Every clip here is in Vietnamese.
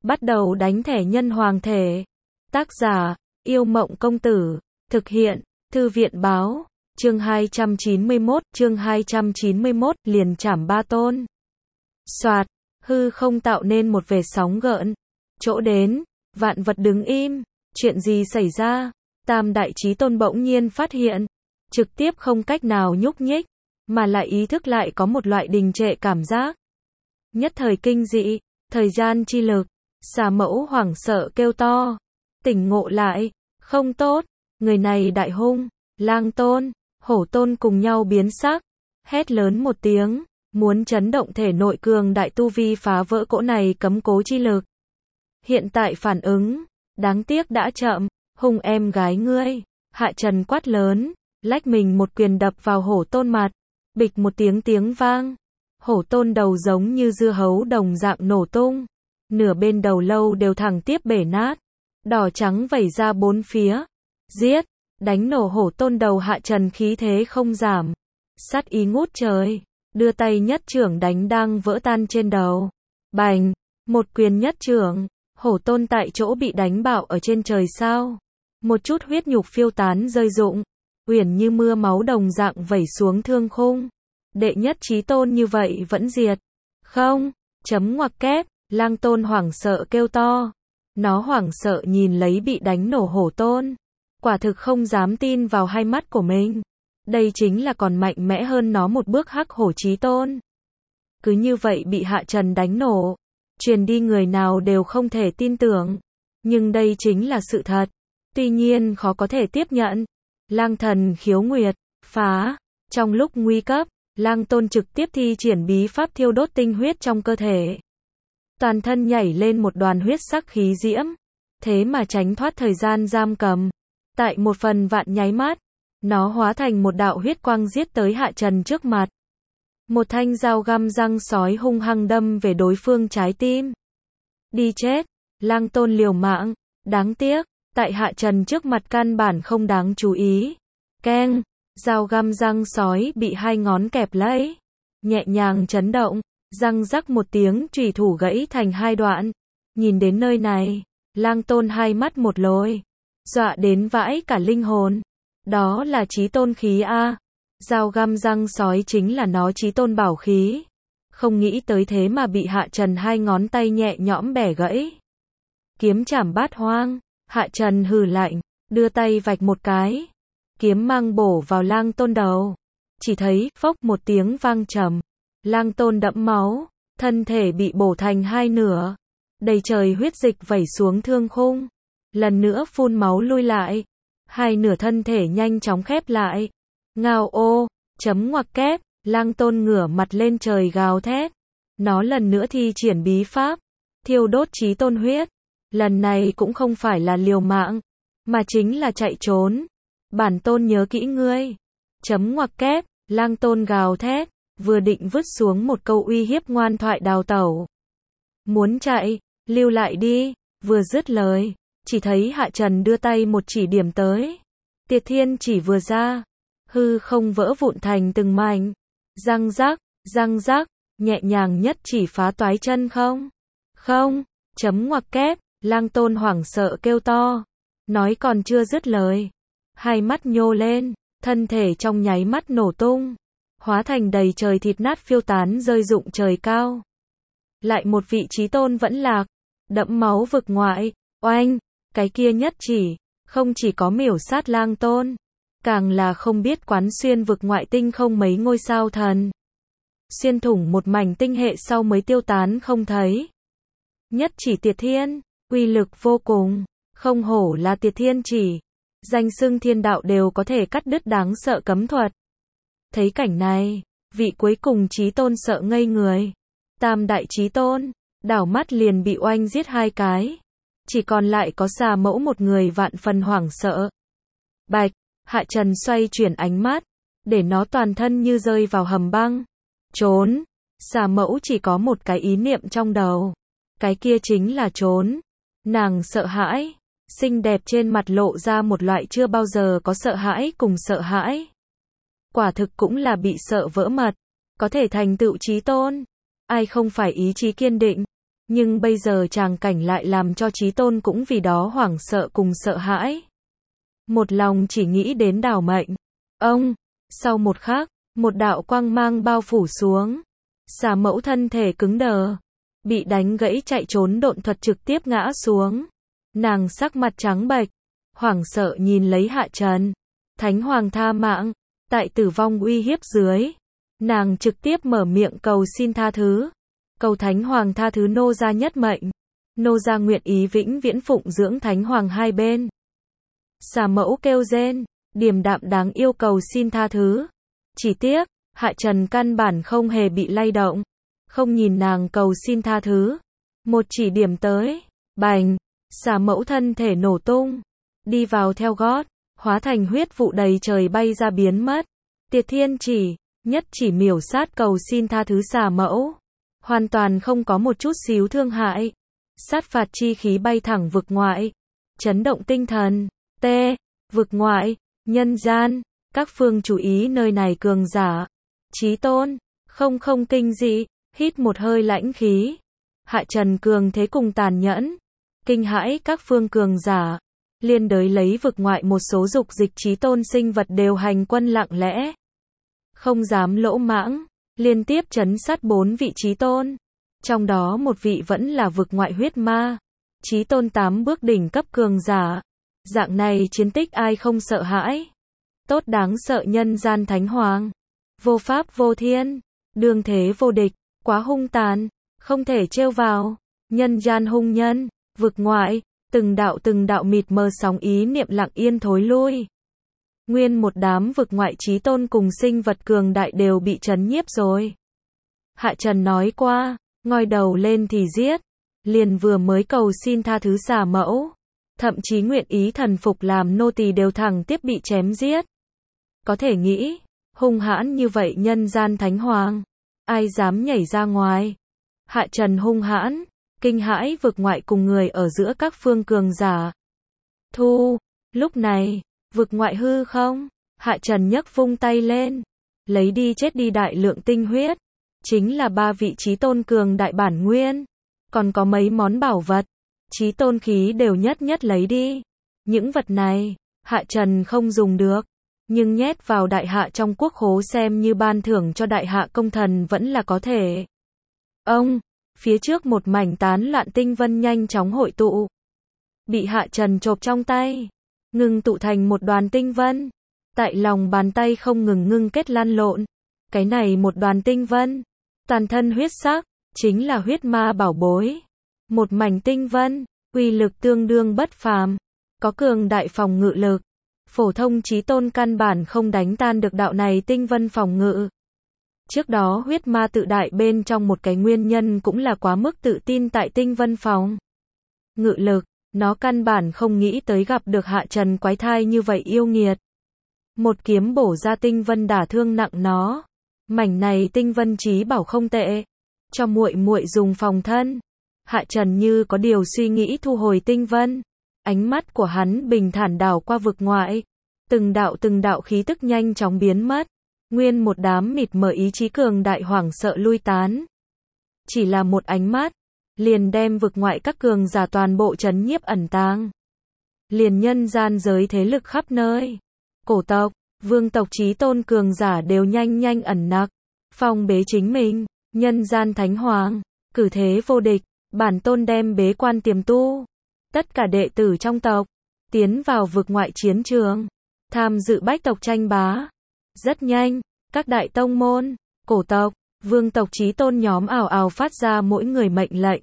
Bắt đầu đánh thẻ nhân hoàng thể. Tác giả, Yêu Mộng Công Tử. Thực hiện, Thư viện Báo. Chương 291, liền chảm ba tôn. Soạt, hư không tạo nên một vệt sóng gợn. Chỗ đến, vạn vật đứng im. Chuyện gì xảy ra? Tam đại chí tôn bỗng nhiên phát hiện. Trực tiếp không cách nào nhúc nhích, mà lại ý thức lại có một loại đình trệ cảm giác. Nhất thời kinh dị, thời gian chi lực. Xà mẫu hoảng sợ kêu to. Tỉnh ngộ lại, không tốt, người này đại hung. Lang tôn, hổ tôn cùng nhau biến sắc, hét lớn một tiếng, muốn chấn động thể nội cường đại tu vi phá vỡ cỗ này cấm cố chi lực. Hiện tại phản ứng, đáng tiếc đã chậm. Hung em gái ngươi. Hạ Trần quát lớn, lách mình một quyền đập vào hổ tôn mặt. Bịch một tiếng vang. Hổ tôn đầu giống như dưa hấu đồng dạng nổ tung. Nửa bên đầu lâu đều thẳng tiếp bể nát. Đỏ trắng vẩy ra bốn phía. Giết, đánh nổ hổ tôn đầu. Hạ Trần khí thế không giảm. Sát ý ngút trời. Đưa tay nhất chưởng đánh đang vỡ tan trên đầu. Bành, một quyền nhất chưởng. Hổ tôn tại chỗ bị đánh bạo ở trên trời sao. Một chút huyết nhục phiêu tán rơi rụng. Uyển như mưa máu đồng dạng vẩy xuống thương khung. Đệ nhất chí tôn như vậy vẫn diệt. Không, chấm ngoặc kép. Lang tôn hoảng sợ kêu to. Nó hoảng sợ nhìn lấy bị đánh nổ hổ tôn. Quả thực không dám tin vào hai mắt của mình. Đây chính là còn mạnh mẽ hơn nó một bước hắc hổ chí tôn. Cứ như vậy bị Hạ Trần đánh nổ. Truyền đi người nào đều không thể tin tưởng. Nhưng đây chính là sự thật. Tuy nhiên khó có thể tiếp nhận. Lang thần khiếu nguyệt, phá. Trong lúc nguy cấp, Lang tôn trực tiếp thi triển bí pháp thiêu đốt tinh huyết trong cơ thể. Toàn thân nhảy lên một đoàn huyết sắc khí diễm. Thế mà tránh thoát thời gian giam cầm. Tại một phần vạn nháy mắt, nó hóa thành một đạo huyết quang giết tới Hạ Trần trước mặt. Một thanh dao găm răng sói hung hăng đâm về đối phương trái tim. Đi chết, Lang tôn liều mạng, đáng tiếc, tại Hạ Trần trước mặt căn bản không đáng chú ý. Keng, dao găm răng sói bị hai ngón kẹp lấy, nhẹ nhàng chấn động, răng rắc một tiếng chủy thủ gãy thành hai đoạn. Nhìn đến nơi này, Lang tôn hai mắt một lồi, dọa đến vãi cả linh hồn. Đó là chí tôn khí a. Dao găm răng sói chính là nó chí tôn bảo khí. Không nghĩ tới thế mà bị Hạ Trần hai ngón tay nhẹ nhõm bẻ gãy. Kiếm chảm bát hoang. Hạ Trần hừ lạnh, đưa tay vạch một cái. Kiếm mang bổ vào Lang tôn đầu. Chỉ thấy, phốc một tiếng vang trầm. Lang tôn đẫm máu, thân thể bị bổ thành hai nửa. Đầy trời huyết dịch vẩy xuống thương khung. Lần nữa phun máu lui lại. Hai nửa thân thể nhanh chóng khép lại. Ngao ô, chấm ngoặc kép, Lang tôn ngửa mặt lên trời gào thét. Nó lần nữa thi triển bí pháp, thiêu đốt chí tôn huyết. Lần này cũng không phải là liều mạng, mà chính là chạy trốn. Bản tôn nhớ kỹ ngươi. Chấm ngoặc kép, Lang tôn gào thét, vừa định vứt xuống một câu uy hiếp ngoan thoại đào tẩu. Muốn chạy, lưu lại đi, vừa dứt lời, chỉ thấy Hạ Trần đưa tay một chỉ điểm tới. Tiệt thiên chỉ vừa ra, hư không vỡ vụn thành từng mảnh. Răng rắc, nhẹ nhàng nhất chỉ phá toái chân không. Không, chấm ngoặc kép, Lang tôn hoảng sợ kêu to. Nói còn chưa dứt lời. Hai mắt nhô lên, thân thể trong nháy mắt nổ tung. Hóa thành đầy trời thịt nát phiêu tán rơi rụng trời cao. Lại một vị chí tôn vẫn lạc. Đẫm máu vực ngoại, oanh, cái kia nhất chỉ, không chỉ có miểu sát Lang tôn. Càng là không biết quán xuyên vực ngoại tinh không mấy ngôi sao thần. Xuyên thủng một mảnh tinh hệ sau mới tiêu tán không thấy. Nhất chỉ Tiệt thiên, uy lực vô cùng, không hổ là Tiệt thiên chỉ. Danh xưng thiên đạo đều có thể cắt đứt đáng sợ cấm thuật. Thấy cảnh này, vị cuối cùng chí tôn sợ ngây người. Tam đại chí tôn, đảo mắt liền bị oanh giết hai cái. Chỉ còn lại có xà mẫu một người vạn phần hoảng sợ. Bạch, Hạ Trần xoay chuyển ánh mắt, để nó toàn thân như rơi vào hầm băng. Trốn, xà mẫu chỉ có một cái ý niệm trong đầu. Cái kia chính là trốn. Nàng sợ hãi, xinh đẹp trên mặt lộ ra một loại chưa bao giờ có sợ hãi cùng sợ hãi. Quả thực cũng là bị sợ vỡ mật. Có thể thành tựu chí tôn. Ai không phải ý chí kiên định. Nhưng bây giờ tràng cảnh lại làm cho Chí Tôn cũng vì đó hoảng sợ cùng sợ hãi. Một lòng chỉ nghĩ đến đảo mệnh. Ông, sau một khắc, một đạo quang mang bao phủ xuống. Xà mẫu thân thể cứng đờ, bị đánh gãy chạy trốn độn thuật trực tiếp ngã xuống. Nàng sắc mặt trắng bệch, hoảng sợ nhìn lấy Hạ Trần. Thánh Hoàng tha mạng, tại tử vong uy hiếp dưới, nàng trực tiếp mở miệng cầu xin tha thứ. Cầu Thánh Hoàng tha thứ nô gia nhất mệnh. Nô gia nguyện ý vĩnh viễn phụng dưỡng Thánh Hoàng hai bên. Xà mẫu kêu rên, điềm đạm đáng yêu cầu xin tha thứ. Chỉ tiếc, Hạ Trần căn bản không hề bị lay động. Không nhìn nàng cầu xin tha thứ. Một chỉ điểm tới, bành, xà mẫu thân thể nổ tung. Đi vào theo gót, hóa thành huyết vụ đầy trời bay ra biến mất. Tiệt Thiên chỉ, nhất chỉ miểu sát cầu xin tha thứ xà mẫu. Hoàn toàn không có một chút xíu thương hại. Sát phạt chi khí bay thẳng vực ngoại. Chấn động tinh thần. T. Vực ngoại, nhân gian, các phương chú ý nơi này cường giả. Chí Tôn, không kinh dị, hít một hơi lãnh khí. Hạ Trần cường thế cùng tàn nhẫn. Kinh hãi các phương cường giả. Liên đới lấy vực ngoại một số dục dịch Chí Tôn sinh vật đều hành quân lặng lẽ. Không dám lỗ mãng. Liên tiếp trấn sát 4 vị Chí Tôn. Trong đó một vị vẫn là vực ngoại huyết ma. Chí Tôn 8 bước đỉnh cấp cường giả. Dạng này chiến tích ai không sợ hãi. Tốt đáng sợ nhân gian Thánh Hoàng. Vô pháp vô thiên. Đương thế vô địch. Quá hung tàn. Không thể trêu vào. Nhân gian hung nhân. Vực ngoại. Từng đạo mịt mờ sóng ý niệm lặng yên thối lui. Nguyên một đám vực ngoại Chí Tôn cùng sinh vật cường đại đều bị trấn nhiếp rồi. Hạ Trần nói qua, ngoi đầu lên thì giết. Liền vừa mới cầu xin tha thứ xà mẫu. Thậm chí nguyện ý thần phục làm nô tỳ đều thẳng tiếp bị chém giết. Có thể nghĩ, hung hãn như vậy nhân gian Thánh Hoàng. Ai dám nhảy ra ngoài. Hạ Trần hung hãn, kinh hãi vực ngoại cùng người ở giữa các phương cường giả. Thu, lúc này, vực ngoại hư không? Hạ Trần nhấc vung tay lên. Lấy đi chết đi đại lượng tinh huyết. Chính là 3 vị Chí Tôn cường đại bản nguyên. Còn có mấy món bảo vật. Chí Tôn khí đều nhất lấy đi. Những vật này, Hạ Trần không dùng được. Nhưng nhét vào đại hạ trong quốc khố xem như ban thưởng cho đại hạ công thần vẫn là có thể. Ông, phía trước một mảnh tán loạn tinh vân nhanh chóng hội tụ. Bị Hạ Trần chộp trong tay. Ngừng tụ thành một đoàn tinh vân. Tại lòng bàn tay không ngừng kết lăn lộn. Cái này một đoàn tinh vân. Toàn thân huyết sắc, chính là huyết ma bảo bối. Một mảnh tinh vân, uy lực tương đương bất phàm. Có cường đại phòng ngự lực. Phổ thông Chí Tôn căn bản không đánh tan được đạo này tinh vân phòng ngự. Trước đó huyết ma tự đại bên trong một cái nguyên nhân cũng là quá mức tự tin tại tinh vân phòng ngự lực. Nó căn bản không nghĩ tới gặp được Hạ Trần quái thai như vậy yêu nghiệt. Một kiếm bổ ra tinh vân đả thương nặng nó. Mảnh này tinh vân chí bảo không tệ. Cho muội dùng phòng thân. Hạ Trần như có điều suy nghĩ thu hồi tinh vân. Ánh mắt của hắn bình thản đảo qua vực ngoại. Từng đạo khí tức nhanh chóng biến mất. Nguyên một đám mịt mờ ý chí cường đại hoảng sợ lui tán. Chỉ là một ánh mắt. Liền đem vực ngoại các cường giả toàn bộ trấn nhiếp ẩn tàng. Liền nhân gian giới thế lực khắp nơi. Cổ tộc, vương tộc Chí Tôn cường giả đều nhanh ẩn nặc. Phong bế chính mình. Nhân gian Thánh Hoàng. Cử thế vô địch. Bản tôn đem bế quan tiềm tu. Tất cả đệ tử trong tộc. Tiến vào vực ngoại chiến trường. Tham dự bách tộc tranh bá. Rất nhanh. Các đại tông môn. Cổ tộc. Vương tộc Chí Tôn nhóm ào ào phát ra mỗi người mệnh lệnh.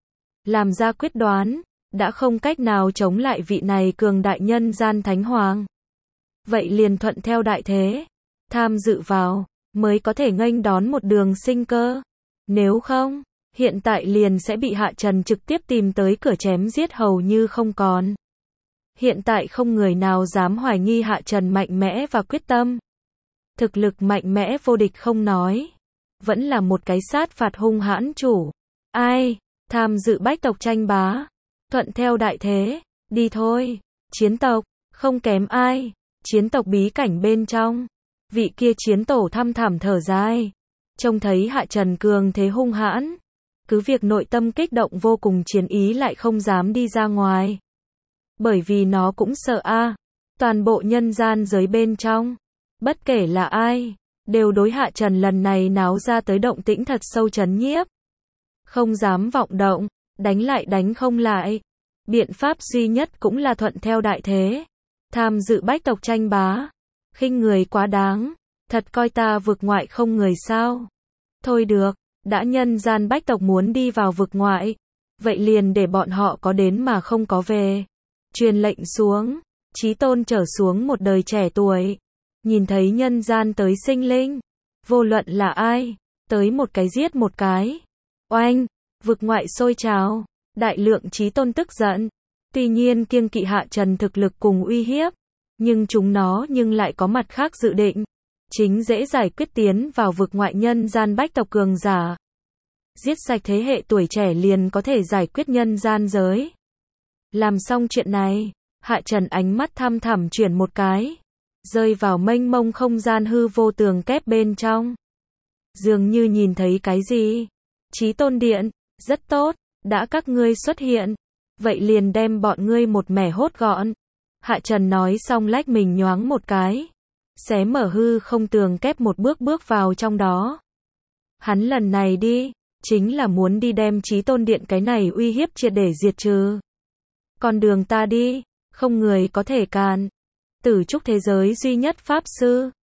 Làm ra quyết đoán. Đã không cách nào chống lại vị này cường đại nhân gian Thánh Hoàng. Vậy liền thuận theo đại thế. Tham dự vào. Mới có thể nghênh đón một đường sinh cơ. Nếu không, hiện tại liền sẽ bị Hạ Trần trực tiếp tìm tới cửa chém giết hầu như không còn. Hiện tại không người nào dám hoài nghi Hạ Trần mạnh mẽ và quyết tâm. Thực lực mạnh mẽ vô địch không nói. Vẫn là một cái sát phạt hung hãn chủ. Ai? Tham dự bách tộc tranh bá. Thuận theo đại thế. Đi thôi. Chiến tộc. Không kém ai. Chiến tộc bí cảnh bên trong. Vị kia chiến tổ thăm thẳm thở dài. Trông thấy Hạ Trần cường thế hung hãn. cứ việc nội tâm kích động vô cùng chiến ý lại không dám đi ra ngoài. Bởi vì nó cũng sợ toàn bộ nhân gian giới bên trong, bất kể là ai, đều đối Hạ Trần lần này náo ra tới động tĩnh thật sâu chấn nhiếp. Không dám vọng động, đánh lại đánh không lại. Biện pháp duy nhất cũng là thuận theo đại thế. Tham dự bách tộc tranh bá. Khinh người quá đáng. Thật coi ta vực ngoại không người sao? Thôi được, đã nhân gian bách tộc muốn đi vào vực ngoại. Vậy liền để bọn họ có đến mà không có về. Truyền lệnh xuống. Chí Tôn trở xuống một đời trẻ tuổi. Nhìn thấy nhân gian tới sinh linh. Vô luận là ai. Tới một cái giết một cái. Oanh, vực ngoại sôi trào. Đại lượng Chí Tôn tức giận. Tuy nhiên kiêng kỵ Hạ Trần thực lực cùng uy hiếp. Nhưng chúng nó lại có mặt khác dự định. Chính dễ giải quyết tiến vào vực ngoại nhân gian bách tộc cường giả. Giết sạch thế hệ tuổi trẻ liền có thể giải quyết nhân gian giới. Làm xong chuyện này, Hạ Trần ánh mắt thăm thẳm chuyển một cái. Rơi vào mênh mông không gian hư vô tường kép bên trong. Dường như nhìn thấy cái gì. Chí Tôn Điện, rất tốt, đã các ngươi xuất hiện. Vậy liền đem bọn ngươi một mẻ hốt gọn. Hạ Trần nói xong lách mình nhoáng một cái. Xé mở hư không tường kép một bước vào trong đó. Hắn lần này đi, chính là muốn đi đem Chí Tôn Điện cái này uy hiếp triệt để diệt trừ. Con đường ta đi, không người có thể cản. Tử trúc thế giới duy nhất pháp sư,